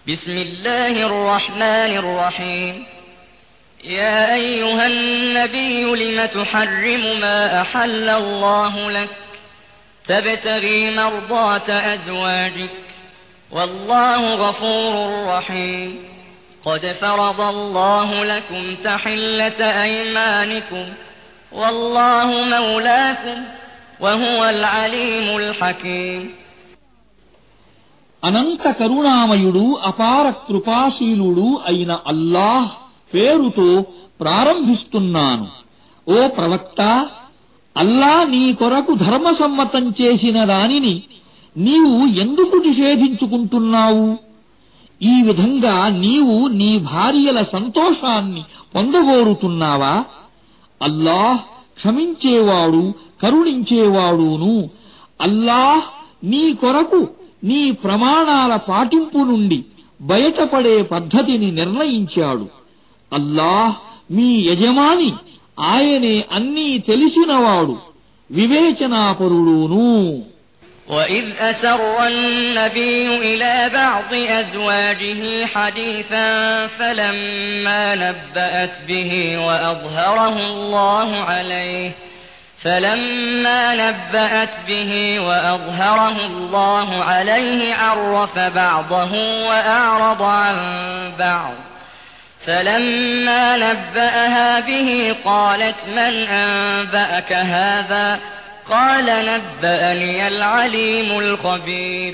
بسم الله الرحمن الرحيم يا أيها النبي لم تحرم ما أحل الله لك تبتغي مرضات أزواجك والله غفور رحيم قد فرض الله لكم تحلة أيمانكم والله مولاكم وهو العليم الحكيم అనంత కరుణామయుడు అపార కృపాశీలుడు అయిన అల్లాహ్ పేరుతో ప్రారంభిస్తున్నాను. ఓ ప్రవక్త, అల్లా నీ కొరకు ధర్మసమ్మతం చేసిన దానిని నీవు ఎందుకు నిషేధించుకుంటున్నావు? ఈ విధంగా నీవు నీ భార్యల సంతోషాన్ని పొందగోరుతున్నావా? అల్లాహ్ క్షమించేవాడు, కరుణించేవాడును. అల్లాహ్ నీ కొరకు నీ ప్రమాణాల పాటింపు నుండి బయటపడే పద్ధతిని నిర్ణయించాడు. అల్లాహ్ మీ యజమాని, ఆయనే అన్నీ తెలిసినవాడు, వివేచనాపరుడును. وَإِذْ أَسَرَّ النَّبِيُّ إِلَى بَعْضِ أَزْوَاجِهِ حَدِيثًا فَلَمَّا نَبَّأَتْ بِهِ وَأَظْهَرَهُ اللَّهُ عَلَيْهِ عَرَّفَ بَعْضَهُ وَأَعْرَضَ عَن بَعْضٍ فَلَمَّا نَبَّأَهَا بِهِ قَالَتْ مَنْ أَنبَأَكَ هَذَا قَالَ نَبَّأَنِيَ الْعَلِيمُ الْخَبِيرُ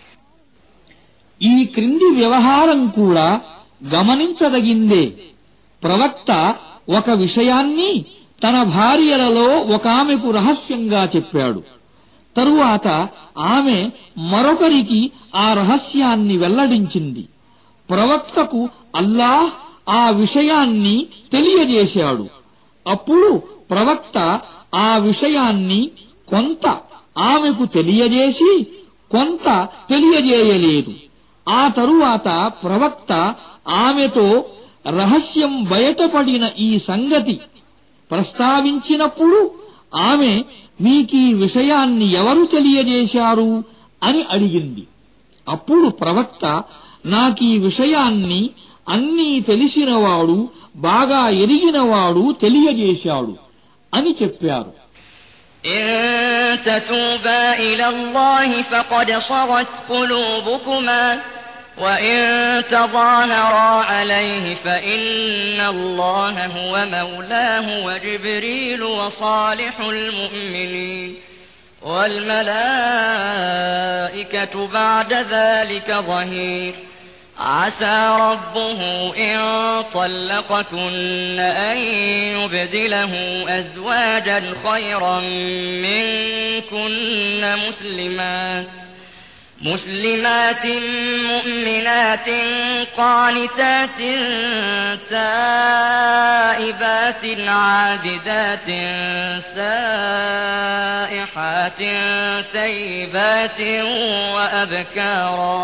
ఈ క్రింది వ్యవహారం కూడా గమనించదగిందే. ప్రవక్త ఒక విషయాన్ని తన భార్యలలో ఒకామెకు రహస్యంగా చెప్పాడు. తరువాత ఆమె మరొకరికి ఆ రహస్యాన్ని వెల్లడించింది. ప్రవక్తకు అల్లాహ్ ఆ విషయాన్ని తెలియజేశాడు. అప్పుడు ప్రవక్త ఆ విషయాన్ని కొంత ఆమెకు తెలియజేసి కొంత తెలియజేయలేదు. ఆ తరువాత ప్రవక్త ఆమెతో రహస్యం బయటపడిన ఈ సంగతి ప్రస్తావించినప్పుడు ఆమె మీకీ విషయాన్ని ఎవరు తెలియజేశారు అని అడిగింది. అప్పుడు ప్రవక్త నాకీ విషయాన్ని అన్నీ తెలిసినవాడు, బాగా ఎరిగినవాడు తెలియజేశాడు అని చెప్పారు. إن تتوبا إلى الله فقد صغت قلوبكما وإن تظاهرا عليه فإن الله هو مولاه وجبريل وصالح المؤمنين والملائكة بعد ذلك ظهير عسى ربه إن طلقكن أن يبدله أزواجا خيرا منكن مسلمات مؤمنات قانتات تائبات عابدات سائحات ثيبات وأبكارا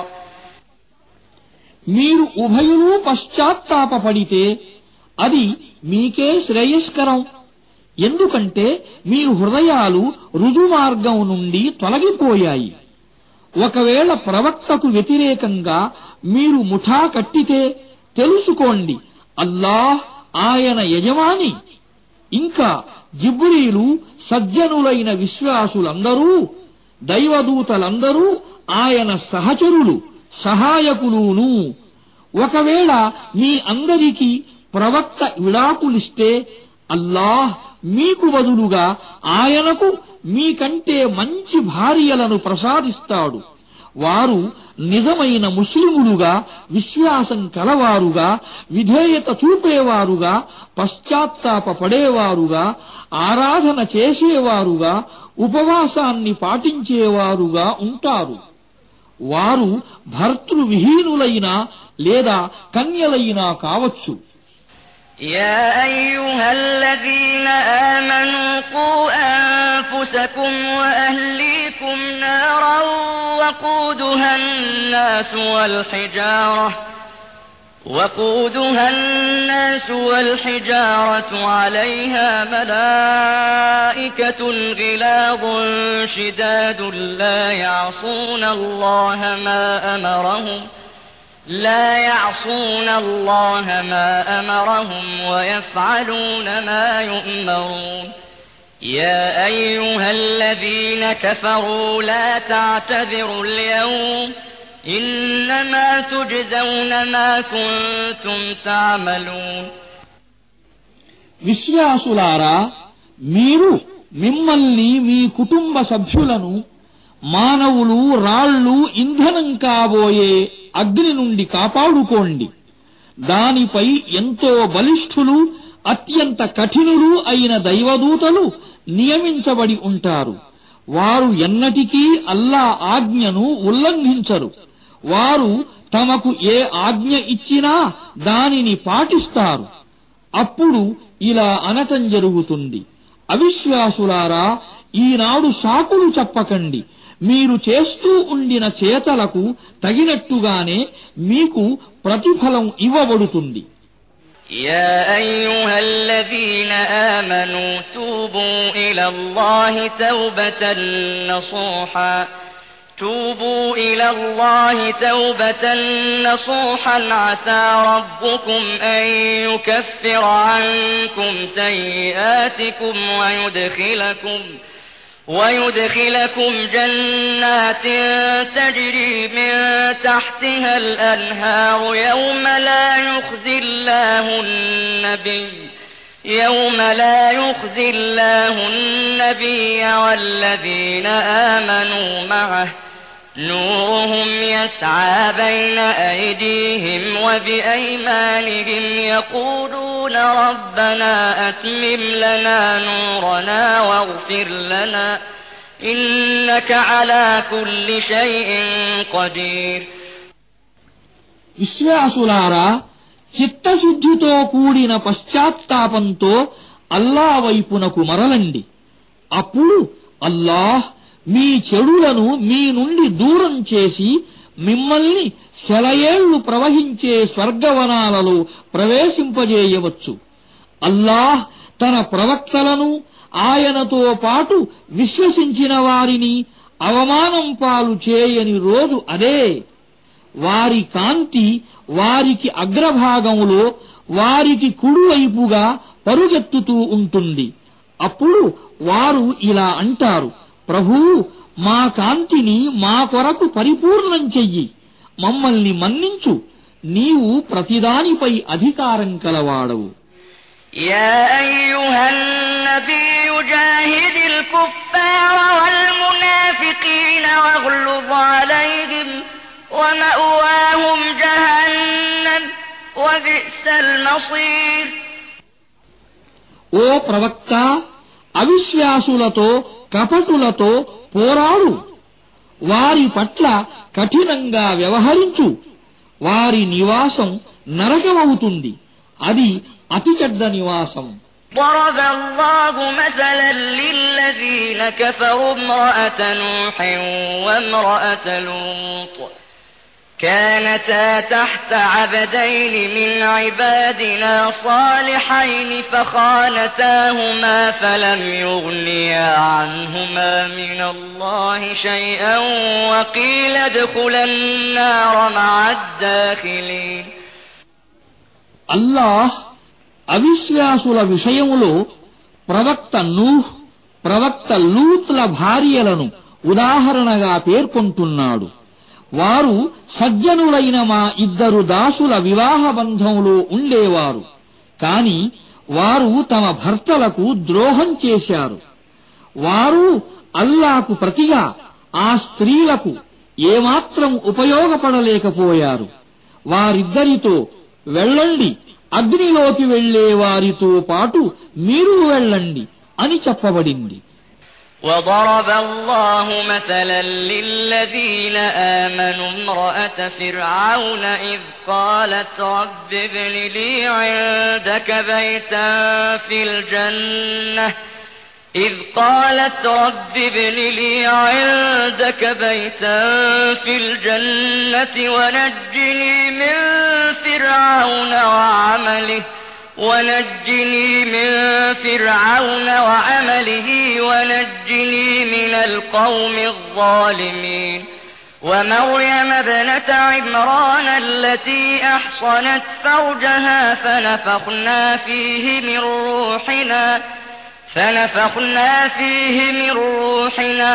మీరు ఉభయులు పశ్చాత్తాపపడితే అది మీకే శ్రేయస్కరం. ఎందుకంటే మీ హృదయాలు రుజుమార్గం నుండి తొలగిపోయాయి. ఒకవేళ ప్రవక్తకు వ్యతిరేకంగా మీరు ముఠా కట్టితే తెలుసుకోండి, అల్లాహ్ ఆయన యజమాని. ఇంకా జిబ్రీలు, సజ్జనులైన విశ్వాసులందరూ, దైవదూతలందరూ ఆయన సహచరులు, సహాయకులును. ఒకవేళ మీ అందరికీ ప్రవక్త విడాకులిస్తే అల్లాహ్ మీకు బదులుగా ఆయనకు మీకంటే మంచి భార్యలను ప్రసాదిస్తాడు. వారు నిజమైన ముస్లిములుగా, విశ్వాసం కలవారుగా, విధేయత చూపేవారుగా, పశ్చాత్తాపపడేవారుగా, ఆరాధన చేసేవారుగా, ఉపవాసాన్ని పాటించేవారుగా ఉంటారు. వారు భర్తృవిహీనులైనా లేదా కన్యలైనా కావచ్చు. يا أيها الذين آمنوا قوا أنفسكم وأهليكم نارا وقودها الناس والحجارة عليها ملائكة غلاظ شداد لا يعصون الله ما أمرهم لا يعصون الله ما أمرهم ويفعلون ما يؤمرون يا أيها الذين كفروا لا تعتذروا اليوم إنما تجزون ما كنتم تعملون విశ్వాసులారా, మీరు మిమ్మల్ని మీ కుటుంబ సభ్యులను మానవులు రాళ్లు ఇంధనం కాబోయే అగ్ని నుండి కాపాడుకోండి. దానిపై ఎంతో బలిష్ఠులు అత్యంత కఠినులు అయిన దైవదూతలు నియమించబడి ఉంటారు. వారు ఎన్నటికీ అల్లా ఆజ్ఞను ఉల్లంఘించరు. వారు తమకు ఏ ఆజ్ఞ ఇచ్చినా దానిని పాటిస్తారు. అప్పుడు ఇలా అనటం జరుగుతుంది: అవిశ్వాసులారా, ఈనాడు సాకులు చెప్పకండి. మీరు చేస్తూ ఉండిన చేతలకు తగినట్టుగానే మీకు ప్రతిఫలం ఇవ్వబడుతుంది. يا أيها الذين آمنوا توبوا إلى الله توبة نصوحا عسى ربكم أن يكفر عنكم سيئاتكم ويدخلكم جنات تجري من تحتها الأنهار يوم لا يخزي الله النبي والذين آمنوا معه نورهم يسعى بين أيديهم وبأيمانهم يقولون ربنا أتمم لنا نورنا واغفر لنا إنك على كل شيء قدير విశ్వాసులారా, చిత్తశుద్ధితో కూడిన పశ్చాత్తాపంతో అల్లా వైపునకు మరలండి. అప్పుడు అల్లాహ్ మీ చెడులను మీ నుండి దూరం చేసి మిమ్మల్ని సెలయేళ్లు ప్రవహించే స్వర్గవనాలలో ప్రవేశింపజేయవచ్చు. అల్లాహ్ తన ప్రవక్తలను ఆయనతో పాటు విశ్వసించిన వారిని అవమానం పాలు చేయని రోజు అదే. వారి కాంతి వారికి అగ్రభాగంలో వారికి కుడివైపుగా పరుగెత్తుతూ ఉంటుంది. అప్పుడు వారు ఇలా అంటారు: ప్రభూ, మా కాంతిని మా కొరకు పరిపూర్ణం చెయ్యి, మమ్మల్ని మన్నించు, నీవు ప్రతిదానిపై అధికారం కలవాడవు. يا أيها النبي جاهد الكفار والمنافقين واغلظ عليهم ومأواهم جهنم وبئس المصير. ఓ ప్రవక్త, అవిశ్వాసులతో కపటులతో పోరాడు, వారి పట్ల కఠినంగా వ్యవహరించు. వారి నివాసం నరకమవుతుంది, అది అతి చెడ్డ నివాసం. ضرب الله مثلا للذين كفروا امرأة نوح وامرأة لوط كانتا تحت عبدين من عبادنا صالحين فخانتاهما فلم يغنيا عنهما من الله شيئا وقيل ادخلا النار مع الداخلين. అల్లాహ్ అవిశ్వాసుల విషయములో ప్రవక్త నూహ్, ప్రవక్త లూత్ల భార్యలను ఉదాహరణగా పేర్కొంటున్నాడు. వారు సజ్జనులైన మా ఇద్దరు దాసుల వివాహ బంధంలో ఉండేవారు. కాని వారు తమ భర్తలకు ద్రోహం చేశారు. వారు అల్లాకు ప్రతిగా ఆ స్త్రీలకు ఏమాత్రం ఉపయోగపడలేకపోయారు. వారిద్దరితో వెళ్ళండి, అగ్నిలోకి వెళ్లే వారితో పాటు మీరు వెళ్ళండి అని చెప్పబడింది. وضرب الله مثلا للذين آمنوا امرأة فرعون إذ قالت رب ابن لي عندك بيتا في الجنة ونجني من فرعون وعمله ونجني من القوم الظالمين. ومريم ابنة عمران التي أحصنت فرجها فنفخنا فيه من روحنا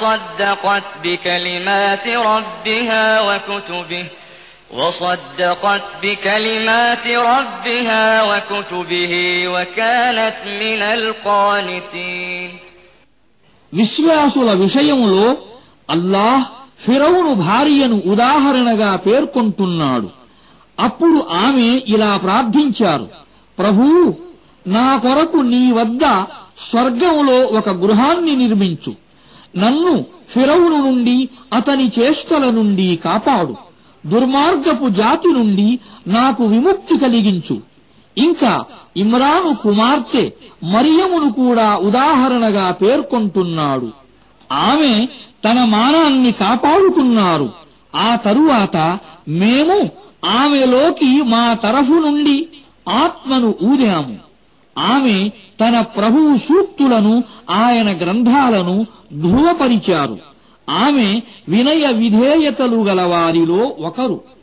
وصدقت بكلمات ربها وكتبه وكانت من القانتين. విశ్వాసుల విషయములో అల్లాహ్ ఫిరౌను భార్యను ఉదాహరణగా పేర్కొంటున్నాడు. అప్పుడు ఆమె ఇలా ప్రార్థించారు, ప్రభూ, నా కొరకు నీ వద్ద స్వర్గంలో ఒక గృహాన్ని నిర్మించు. నన్ను ఫిరౌను నుండి అతని చేష్టల నుండి కాపాడు. దుర్మార్గపు జాతి నుండి నాకు విముక్తి కలిగించు. ఇంకా ఇమ్రాను కుమార్తె మరియమును కూడా ఉదాహరణగా పేర్కొంటున్నాడు. ఆమె తన మానాన్ని కాపాడుకున్నారు. ఆ తరువాత మేము ఆమెలోకి మా తరఫు నుండి ఆత్మను ఊదాము. ఆమె తన ప్రభువు సూక్తులను, ఆయన గ్రంథాలను ధృవపరిచారు. ఆమె వినయ విధేయతలు గల వారిలో ఒకరు.